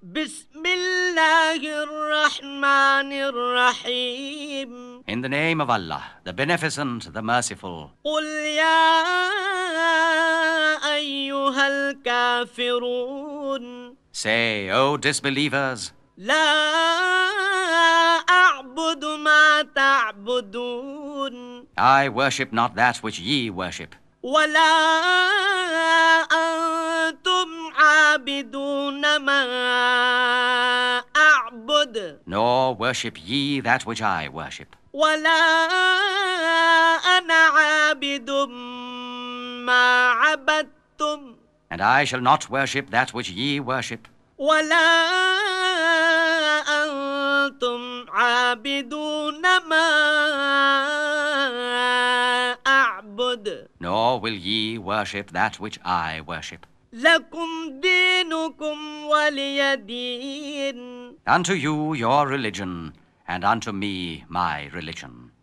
بسم الله الرحمن الرحيم. In the name of Allah, the Beneficent, the Merciful. قل يا أيها الكافرون. Say, O disbelievers, لا أعبد ما تعبدون. I worship not that which ye worship, ولا أنتم عابدون ما أعبد. nor worship ye that which I worship. ولا أنا عابد ما عبدتم. And I shall not worship that which ye worship, ولا أنتم عابدون ما أعبد. nor will ye worship that which I worship. لكم دينكم ولي دين. Unto you your religion, and unto me my religion.